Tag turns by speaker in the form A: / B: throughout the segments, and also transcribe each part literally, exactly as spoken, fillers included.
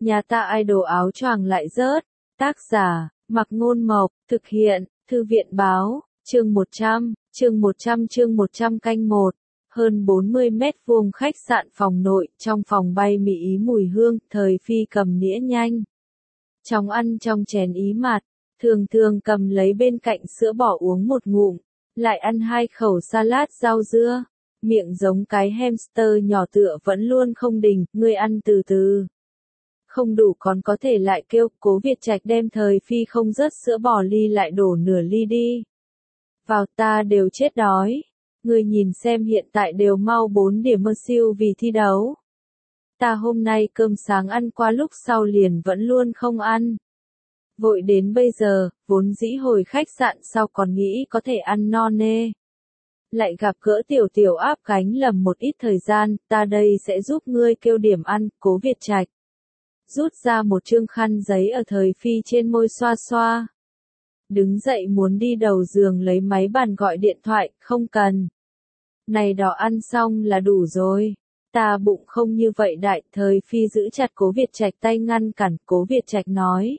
A: Nhà ta idol áo choàng lại rớt. Tác giả, Mặc Ngôn Mộc, thực hiện, Thư viện Báo, chương một trăm, chương một trăm chương một trăm canh một. Hơn bốn mươi mét vuông khách sạn phòng nội, trong phòng bay mị ý mùi hương, Thời Phi cầm nĩa nhanh. Chóng ăn trong chén ý mặt, thường thường cầm lấy bên cạnh sữa bò uống một ngụm, lại ăn hai khẩu salad rau dưa, miệng giống cái hamster nhỏ tựa vẫn luôn không đình, ngươi ăn từ từ. Không đủ còn có thể lại kêu, Cố Việt Trạch đem Thời Phi không rớt sữa bò ly lại đổ nửa ly đi. Vào ta đều chết đói. Ngươi nhìn xem hiện tại đều mau bốn điểm mơ siêu vì thi đấu. Ta hôm nay cơm sáng ăn qua lúc sau liền vẫn luôn không ăn. Vội đến bây giờ, vốn dĩ hồi khách sạn sau còn nghĩ có thể ăn no nê. Lại gặp gỡ tiểu tiểu áp cánh lầm một ít thời gian, ta đây sẽ giúp ngươi kêu điểm ăn, Cố Việt Trạch. Rút ra một chương khăn giấy ở Thời Phi trên môi xoa xoa. Đứng dậy muốn đi đầu giường lấy máy bàn gọi điện thoại, không cần. Này đó ăn xong là đủ rồi. Ta bụng không như vậy đại. Thời Phi giữ chặt Cố Việt Trạch tay ngăn cản. Cố Việt Trạch nói.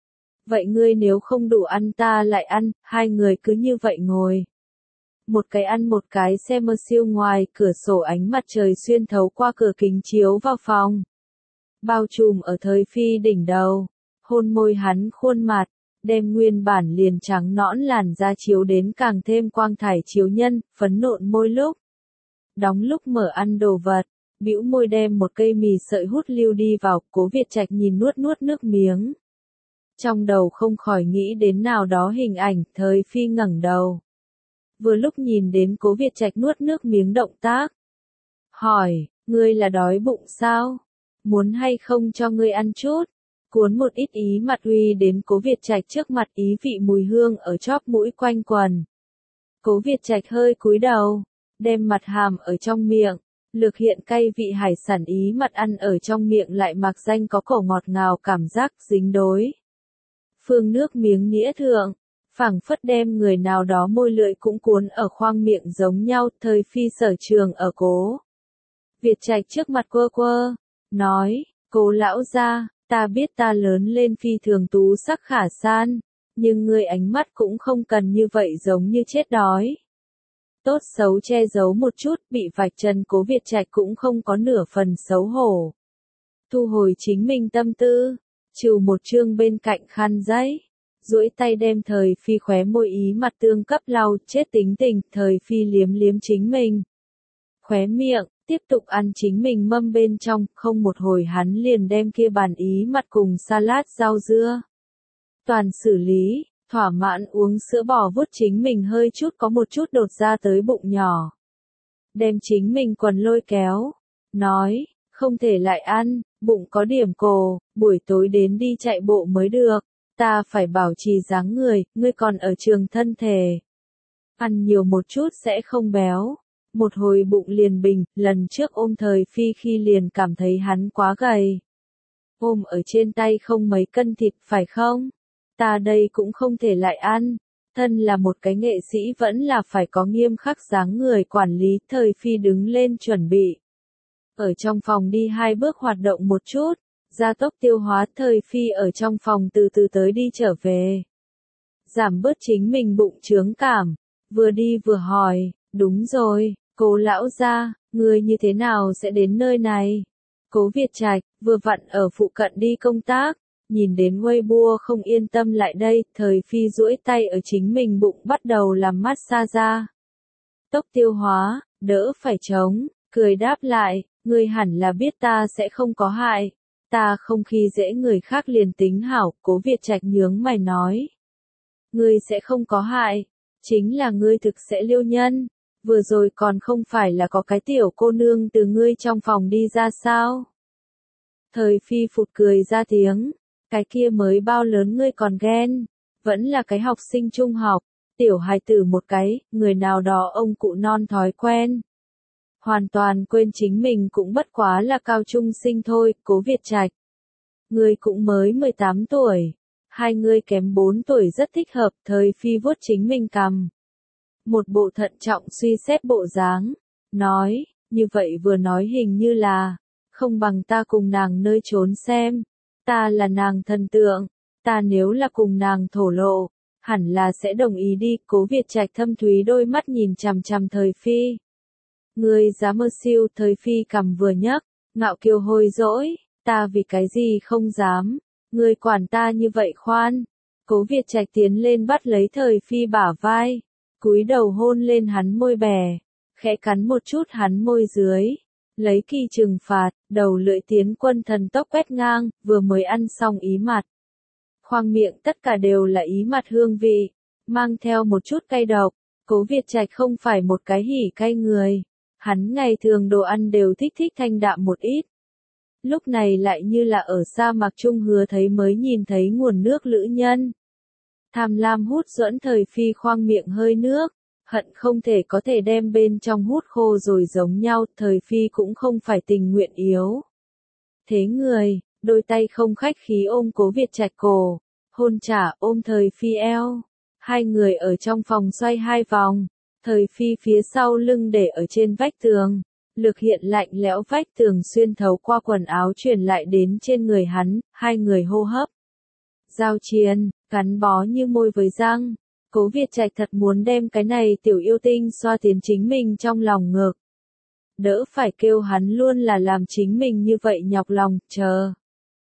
A: Vậy ngươi nếu không đủ ăn ta lại ăn, hai người cứ như vậy ngồi. Một cái ăn một cái xem mơ siêu ngoài cửa sổ ánh mặt trời xuyên thấu qua cửa kính chiếu vào phòng. Bao trùm ở Thời Phi đỉnh đầu. Hôn môi hắn khuôn mặt. Đem nguyên bản liền trắng nõn làn da chiếu đến càng thêm quang thải chiếu nhân, phấn nộn môi lúc. Đóng lúc mở ăn đồ vật, bĩu môi đem một cây mì sợi hút lưu đi vào, Cố Việt Trạch nhìn nuốt nuốt nước miếng. Trong đầu không khỏi nghĩ đến nào đó hình ảnh, Thời Phi ngẩng đầu. Vừa lúc nhìn đến Cố Việt Trạch nuốt nước miếng động tác. Hỏi, ngươi là đói bụng sao? Muốn hay không cho ngươi ăn chút? Cuốn một ít ý mặt uy đến Cố Việt Trạch trước mặt, ý vị mùi hương ở chóp mũi quanh quần. Cố Việt Trạch hơi cúi đầu, đem mặt hàm ở trong miệng, lược hiện cay vị hải sản ý mặt ăn ở trong miệng lại mạc danh có cổ ngọt ngào cảm giác dính đối. Phương nước miếng nĩa thượng, phảng phất đem người nào đó môi lưỡi cũng cuốn ở khoang miệng giống nhau. Thời Phi sở trường ở Cố Việt Trạch trước mặt quơ quơ, nói, Cố lão gia. Ta biết ta lớn lên phi thường tú sắc khả san, nhưng ngươi ánh mắt cũng không cần như vậy giống như chết đói. Tốt xấu che giấu một chút, bị vạch trần Cố Việt Trạch cũng không có nửa phần xấu hổ. Thu hồi chính mình tâm tư, trừ một chương bên cạnh khăn giấy, duỗi tay đem Thời Phi khóe môi ý mặt tương cấp lau, chết tính tình. Thời Phi liếm liếm chính mình khóe miệng, tiếp tục ăn chính mình mâm bên trong, không một hồi hắn liền đem kia bàn ý mặt cùng salad rau dưa. Toàn xử lý, thỏa mãn uống sữa bò vuốt chính mình hơi chút có một chút đột ra tới bụng nhỏ. Đem chính mình quần lôi kéo, nói, không thể lại ăn, bụng có điểm cồ, buổi tối đến đi chạy bộ mới được, ta phải bảo trì dáng người, ngươi còn ở trường thân thể. Ăn nhiều một chút sẽ không béo. Một hồi bụng liền bình, lần trước ôm Thời Phi khi liền cảm thấy hắn quá gầy. Ôm ở trên tay không mấy cân thịt phải không? Ta đây cũng không thể lại ăn. Thân là một cái nghệ sĩ vẫn là phải có nghiêm khắc dáng người quản lý. Thời Phi đứng lên chuẩn bị. Ở trong phòng đi hai bước hoạt động một chút. Gia tốc tiêu hóa. Thời Phi ở trong phòng từ từ tới đi trở về. Giảm bớt chính mình bụng chướng cảm. Vừa đi vừa hỏi, đúng rồi. Cố lão gia, ngươi như thế nào sẽ đến nơi này? Cố Việt Trạch, vừa vặn ở phụ cận đi công tác, nhìn đến Weibo không yên tâm lại đây, Thời Phi duỗi tay ở chính mình bụng bắt đầu làm massage. Tốc tiêu hóa, đỡ phải chống, cười đáp lại, ngươi hẳn là biết ta sẽ không có hại. Ta không khi dễ người khác liền tính hảo, Cố Việt Trạch nhướng mày nói. Ngươi sẽ không có hại, chính là ngươi thực sẽ liêu nhân. Vừa rồi còn không phải là có cái tiểu cô nương từ ngươi trong phòng đi ra sao? Thời Phi phụt cười ra tiếng, cái kia mới bao lớn ngươi còn ghen, vẫn là cái học sinh trung học, tiểu hài tử một cái, người nào đó ông cụ non thói quen. Hoàn toàn quên chính mình cũng bất quá là cao trung sinh thôi. Cố Việt Trạch. Ngươi cũng mới mười tám tuổi, hai ngươi kém bốn tuổi rất thích hợp. Thời Phi vuốt chính mình cằm. Một bộ thận trọng suy xét bộ dáng, nói, như vậy vừa nói hình như là, không bằng ta cùng nàng nơi trốn xem. Ta là nàng thần tượng, ta nếu là cùng nàng thổ lộ, hẳn là sẽ đồng ý đi. Cố Việt Trạch thâm thúy đôi mắt nhìn chằm chằm Thời Phi. Ngươi dám mơ siêu? Thời Phi cằm vừa nhấc, ngạo kiều hôi dỗi, ta vì cái gì không dám, ngươi quản ta như vậy khoan. Cố Việt Trạch tiến lên bắt lấy Thời Phi bả vai, cúi đầu hôn lên hắn môi bè, khẽ cắn một chút hắn môi dưới, lấy kỳ trừng phạt, đầu lưỡi tiến quân thần tốc quét ngang, vừa mới ăn xong ý mặt. Khoang miệng tất cả đều là ý mặt hương vị, mang theo một chút cay độc. Cố Việt Trạch không phải một cái hỉ cay người, hắn ngày thường đồ ăn đều thích thích thanh đạm một ít. Lúc này lại như là ở sa mạc Trung Hứa thấy mới nhìn thấy nguồn nước lữ nhân. Tham lam hút duẫn Thời Phi khoang miệng hơi nước, hận không thể có thể đem bên trong hút khô rồi giống nhau. Thời Phi cũng không phải tình nguyện yếu thế người, đôi tay không khách khí ôm Cố Việt Trạch cổ, hôn trả ôm Thời Phi eo. Hai người ở trong phòng xoay hai vòng, Thời Phi phía sau lưng để ở trên vách tường, lực hiện lạnh lẽo vách tường xuyên thấu qua quần áo truyền lại đến trên người hắn, hai người hô hấp giao chiến, gắn bó như môi với răng. Cố Việt Trạch thật muốn đem cái này tiểu yêu tinh xoa tiến chính mình trong lòng ngực. Đỡ phải kêu hắn luôn là làm chính mình như vậy nhọc lòng. Chờ,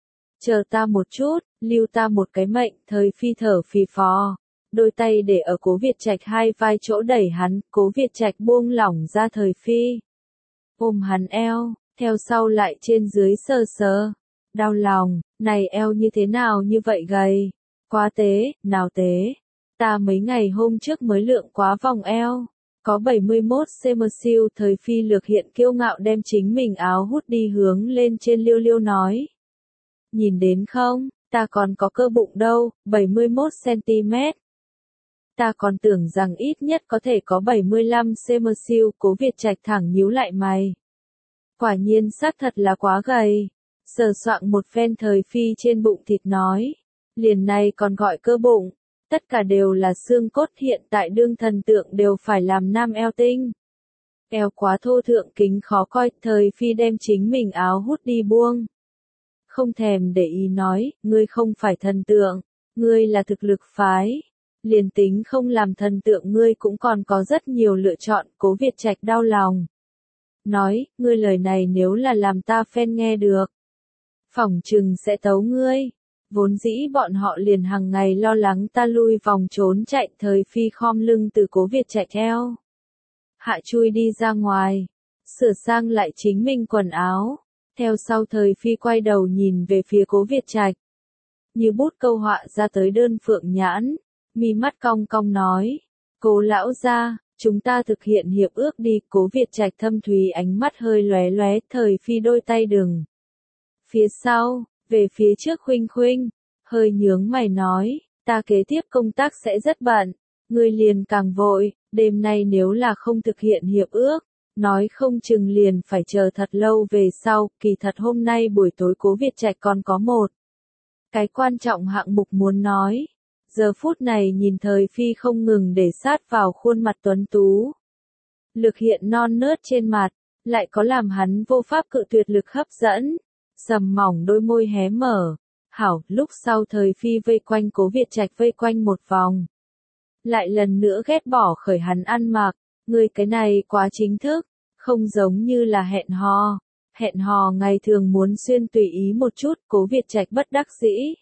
A: chờ ta một chút, lưu ta một cái mệnh. Thời Phi thở phì phò, đôi tay để ở Cố Việt Trạch hai vai chỗ đẩy hắn. Cố Việt Trạch buông lỏng ra Thời Phi, ôm hắn eo, theo sau lại trên dưới sờ sờ. Đau lòng, này eo như thế nào như vậy gầy, quá tế, nào tế. Ta mấy ngày hôm trước mới lượng quá vòng eo, có bảy mươi mốt xăng-ti-mét siêu. Thời Phi lược hiện kiêu ngạo đem chính mình áo hút đi hướng lên trên liêu liêu nói. Nhìn đến không, ta còn có cơ bụng đâu, bảy mươi mốt xăng-ti-mét. Ta còn tưởng rằng ít nhất có thể có bảy mươi lăm xăng-ti-mét siêu. Cố Việt Trạch thẳng nhíu lại mày. Quả nhiên xác thật là quá gầy. Sờ soạng một phen Thời Phi trên bụng thịt nói. Liền này còn gọi cơ bụng. Tất cả đều là xương cốt, hiện tại đương thần tượng đều phải làm nam eo tinh. Eo quá thô thượng kính khó coi. Thời Phi đem chính mình áo hút đi buông. Không thèm để ý nói, ngươi không phải thần tượng, ngươi là thực lực phái. Liền tính không làm thần tượng ngươi cũng còn có rất nhiều lựa chọn. Cố Việt Trạch đau lòng. Nói, ngươi lời này nếu là làm ta fan nghe được, phỏng chừng sẽ tấu ngươi. Vốn dĩ bọn họ liền hàng ngày lo lắng ta lui vòng trốn chạy. Thời Phi khom lưng từ Cố Việt Trạch theo hạ chui đi ra ngoài, sửa sang lại chính mình quần áo. Theo sau Thời Phi quay đầu nhìn về phía Cố Việt Trạch, như bút câu họa ra tới đơn phượng nhãn, mi mắt cong cong nói. Cố lão gia, chúng ta thực hiện hiệp ước đi. Cố Việt Trạch thâm thúy ánh mắt hơi lóe lóe. Thời Phi đôi tay đừng phía sau, về phía trước khuynh khuynh, hơi nhướng mày nói, ta kế tiếp công tác sẽ rất bận, ngươi liền càng vội. Đêm nay nếu là không thực hiện hiệp ước, nói không chừng liền phải chờ thật lâu về sau. Kỳ thật hôm nay buổi tối Cố Việt Trạch còn có một cái quan trọng hạng mục muốn nói. Giờ phút này nhìn Thời Phi không ngừng để sát vào khuôn mặt tuấn tú, lực hiện non nớt trên mặt, lại có làm hắn vô pháp cự tuyệt lực hấp dẫn. Sầm mỏng đôi môi hé mở. Hảo, lúc sau Thời Phi vây quanh Cố Việt Trạch vây quanh một vòng. Lại lần nữa ghét bỏ khởi hắn ăn mặc. Ngươi cái này quá chính thức, không giống như là hẹn hò. Hẹn hò ngày thường muốn xuyên tùy ý một chút. Cố Việt Trạch bất đắc dĩ.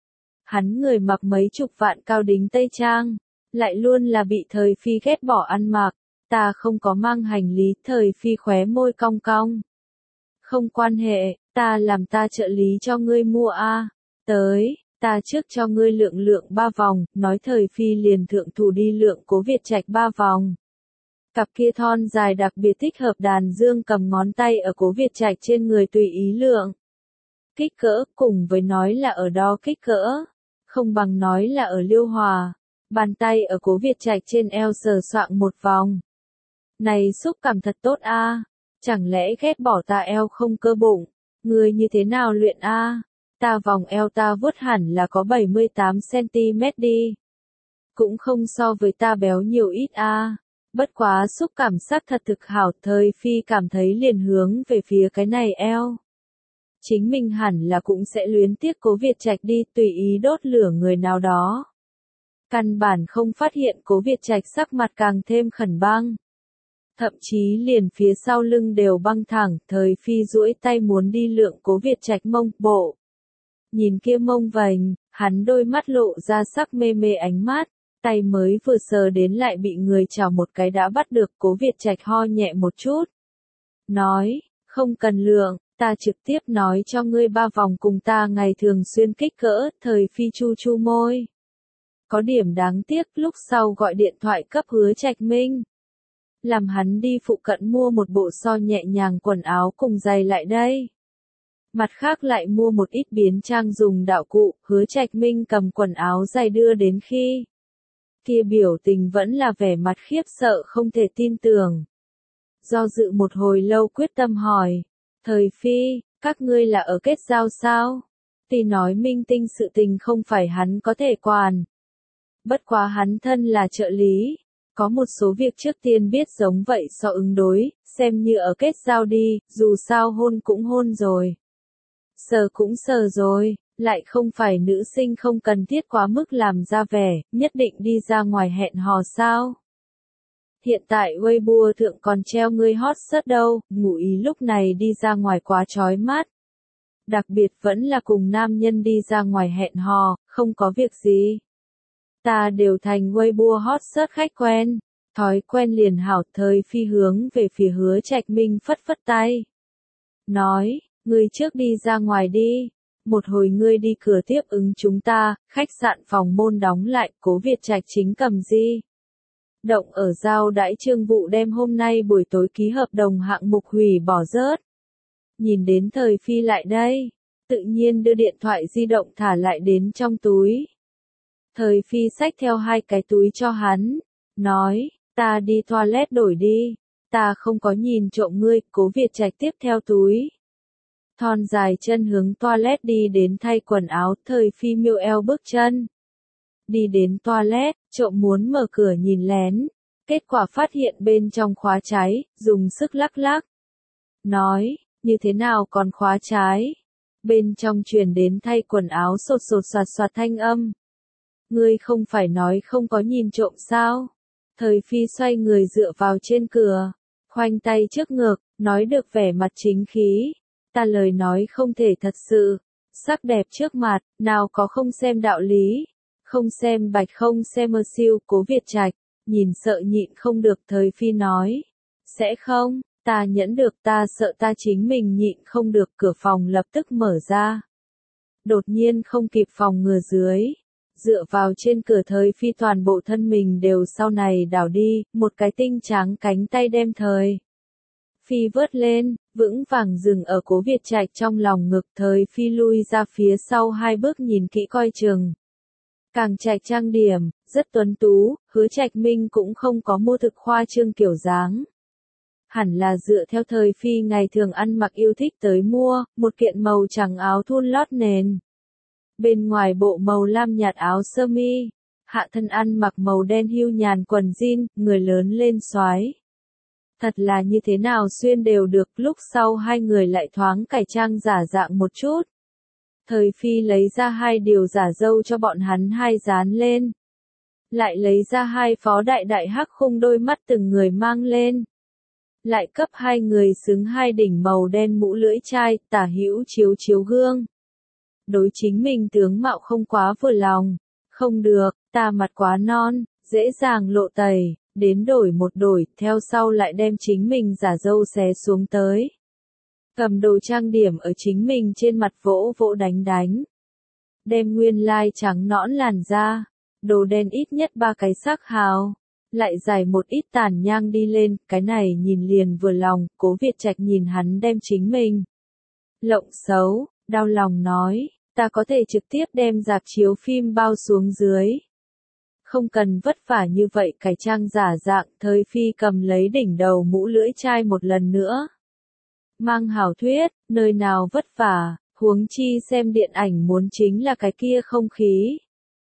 A: Hắn người mặc mấy chục vạn cao đính tây trang, lại luôn là bị Thời Phi ghét bỏ ăn mặc. Ta không có mang hành lý. Thời Phi khóe môi cong cong. Không quan hệ, ta làm ta trợ lý cho ngươi mua a. Tới, ta trước cho ngươi lượng lượng ba vòng. Nói Thời Phi liền thượng thủ đi lượng Cố Việt Trạch ba vòng. Cặp kia thon dài đặc biệt thích hợp đàn dương cầm ngón tay ở Cố Việt Trạch trên người tùy ý lượng. Kích cỡ, cùng với nói là ở đo kích cỡ, không bằng nói là ở liêu hòa. Bàn tay ở Cố Việt Trạch trên eo sờ soạng một vòng. Này xúc cảm thật tốt a. Chẳng lẽ ghét bỏ ta eo không cơ bụng? Ngươi như thế nào luyện a? Ta vòng eo ta vuốt hẳn là có bảy mươi tám xăng-ti-mét đi. Cũng không so với ta béo nhiều ít a. Bất quá xúc cảm sắc thật thực hảo. Thời Phi cảm thấy liền hướng về phía cái này eo. chính mình hẳn là cũng sẽ luyến tiếc Cố Việt Trạch đi, tùy ý đốt lửa người nào đó. Căn bản không phát hiện Cố Việt Trạch sắc mặt càng thêm khẩn băng. Thậm chí liền phía sau lưng đều băng thẳng, Thời Phi duỗi tay muốn đi lượng Cố Việt Trạch mông bộ. Nhìn kia mông vành, hắn đôi mắt lộ ra sắc mê mê ánh mắt, tay mới vừa sờ đến lại bị người chào một cái đã bắt được. Cố Việt Trạch ho nhẹ một chút. Nói, không cần lượng, ta trực tiếp nói cho ngươi ba vòng cùng ta ngày thường xuyên kích cỡ. Thời Phi chu chu môi. Có điểm đáng tiếc, lúc sau gọi điện thoại cấp Hứa Trạch Minh. Làm hắn đi phụ cận mua một bộ so nhẹ nhàng quần áo cùng giày lại đây. Mặt khác lại mua một ít biến trang dùng đạo cụ. Hứa Trạch Minh cầm quần áo giày đưa đến khi. Kia biểu tình vẫn là vẻ mặt khiếp sợ không thể tin tưởng. Do dự một hồi lâu quyết tâm hỏi. Thời Phi, các ngươi là ở kết giao sao? Thì nói minh tinh sự tình không phải hắn có thể quản. Bất quá hắn thân là trợ lý. Có một số việc trước tiên biết giống vậy so ứng đối, xem như ở kết giao đi, dù sao hôn cũng hôn rồi. Sờ cũng sờ rồi, lại không phải nữ sinh không cần thiết quá mức làm ra vẻ, nhất định đi ra ngoài hẹn hò sao. Hiện tại Weibo thượng còn treo người hot search đâu, ngụ ý lúc này đi ra ngoài quá chói mắt. Đặc biệt vẫn là cùng nam nhân đi ra ngoài hẹn hò, không có việc gì. Ta đều thành Weibo hot search khách quen, thói quen liền hảo. Thời Phi hướng về phía Hứa Trạch Minh phất phất tay. Nói, ngươi trước đi ra ngoài đi, một hồi ngươi đi cửa tiếp ứng chúng ta. Khách sạn phòng môn đóng lại, Cố Việt Trạch chính cầm di động ở giao đãi Trương Vụ đem hôm nay buổi tối ký hợp đồng hạng mục hủy bỏ rớt. Nhìn đến Thời Phi lại đây, tự nhiên đưa điện thoại di động thả lại đến trong túi. Thời Phi xách theo hai cái túi cho hắn, nói, ta đi toilet đổi đi, ta không có nhìn trộm ngươi. Cố Việt Trạch tiếp theo túi. Thon dài chân hướng toilet đi đến thay quần áo. Thời Phi miêu eo bước chân. Đi đến toilet, trộm muốn mở cửa nhìn lén. Kết quả phát hiện bên trong khóa trái, dùng sức lắc lắc. Nói, như thế nào còn khóa trái? Bên trong truyền đến thay quần áo sột sột soạt soạt thanh âm. Ngươi không phải nói không có nhìn trộm sao? Thời Phi xoay người dựa vào trên cửa, khoanh tay trước ngực, nói được vẻ mặt chính khí. Ta lời nói không thể thật sự, sắc đẹp trước mặt, nào có không xem đạo lý, không xem bạch không xem mơ siêu. Cố Việt Trạch, nhìn sợ nhịn không được. Thời Phi nói, sẽ không, ta nhẫn được, ta sợ ta chính mình nhịn không được. Cửa phòng lập tức mở ra. Đột nhiên không kịp phòng ngừa dưới. Dựa vào trên cửa Thời Phi toàn bộ thân mình đều sau này đảo đi, một cái tinh trắng cánh tay đem Thời Phi vớt lên, vững vàng dừng ở Cố Việt Trạch trong lòng ngực. Thời Phi lui ra phía sau hai bước nhìn kỹ coi chừng. Càng Trạch trang điểm, rất tuấn tú. Hứa Trạch Minh cũng không có mua thực khoa trương kiểu dáng. Hẳn là dựa theo Thời Phi ngày thường ăn mặc yêu thích tới mua, một kiện màu trắng áo thun lót nền. Bên ngoài bộ màu lam nhạt áo sơ mi, hạ thân ăn mặc màu đen hưu nhàn quần jean, người lớn lên xoái. Thật là như thế nào xuyên đều được. Lúc sau hai người lại thoáng cải trang giả dạng một chút. Thời Phi lấy ra hai điều giả dâu cho bọn hắn hai dán lên. Lại lấy ra hai phó đại đại hắc khung đôi mắt từng người mang lên. Lại cấp hai người xứng hai đỉnh màu đen mũ lưỡi chai, tả hữu chiếu chiếu gương. Đối chính mình tướng mạo không quá vừa lòng. Không được, ta mặt quá non, dễ dàng lộ tẩy, đến đổi một đổi, theo sau lại đem chính mình giả dâu xé xuống tới. Cầm đồ trang điểm ở chính mình trên mặt vỗ vỗ đánh đánh. Đem nguyên lai trắng nõn làn da, đồ đen ít nhất ba cái sắc hào. Lại giải một ít tàn nhang đi lên, cái này nhìn liền vừa lòng. Cố Việt Trạch nhìn hắn đem chính mình lộng xấu, đau lòng nói, ta có thể trực tiếp đem rạp chiếu phim bao xuống dưới. Không cần vất vả như vậy cải trang giả dạng. Thời Phi cầm lấy đỉnh đầu mũ lưỡi chai một lần nữa. Mang hảo thuyết, nơi nào vất vả, huống chi xem điện ảnh muốn chính là cái kia không khí.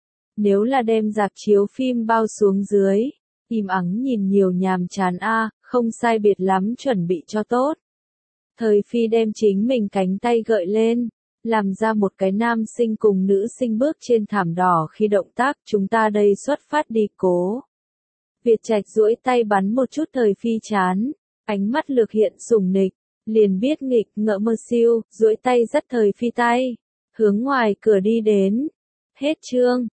A: Nếu là đem rạp chiếu phim bao xuống dưới, im ắng nhìn nhiều nhàm chán a, không sai biệt lắm chuẩn bị cho tốt. Thời Phi đem chính mình cánh tay gợi lên, làm ra một cái nam sinh cùng nữ sinh bước trên thảm đỏ khi động tác chúng ta đây xuất phát đi cố. Việt Trạch duỗi tay bắn một chút Thời Phi chán, ánh mắt lược hiện sủng nịch, liền biết nghịch ngợ mơ siêu, duỗi tay dắt Thời Phi tay, hướng ngoài cửa đi đến. Hết chương.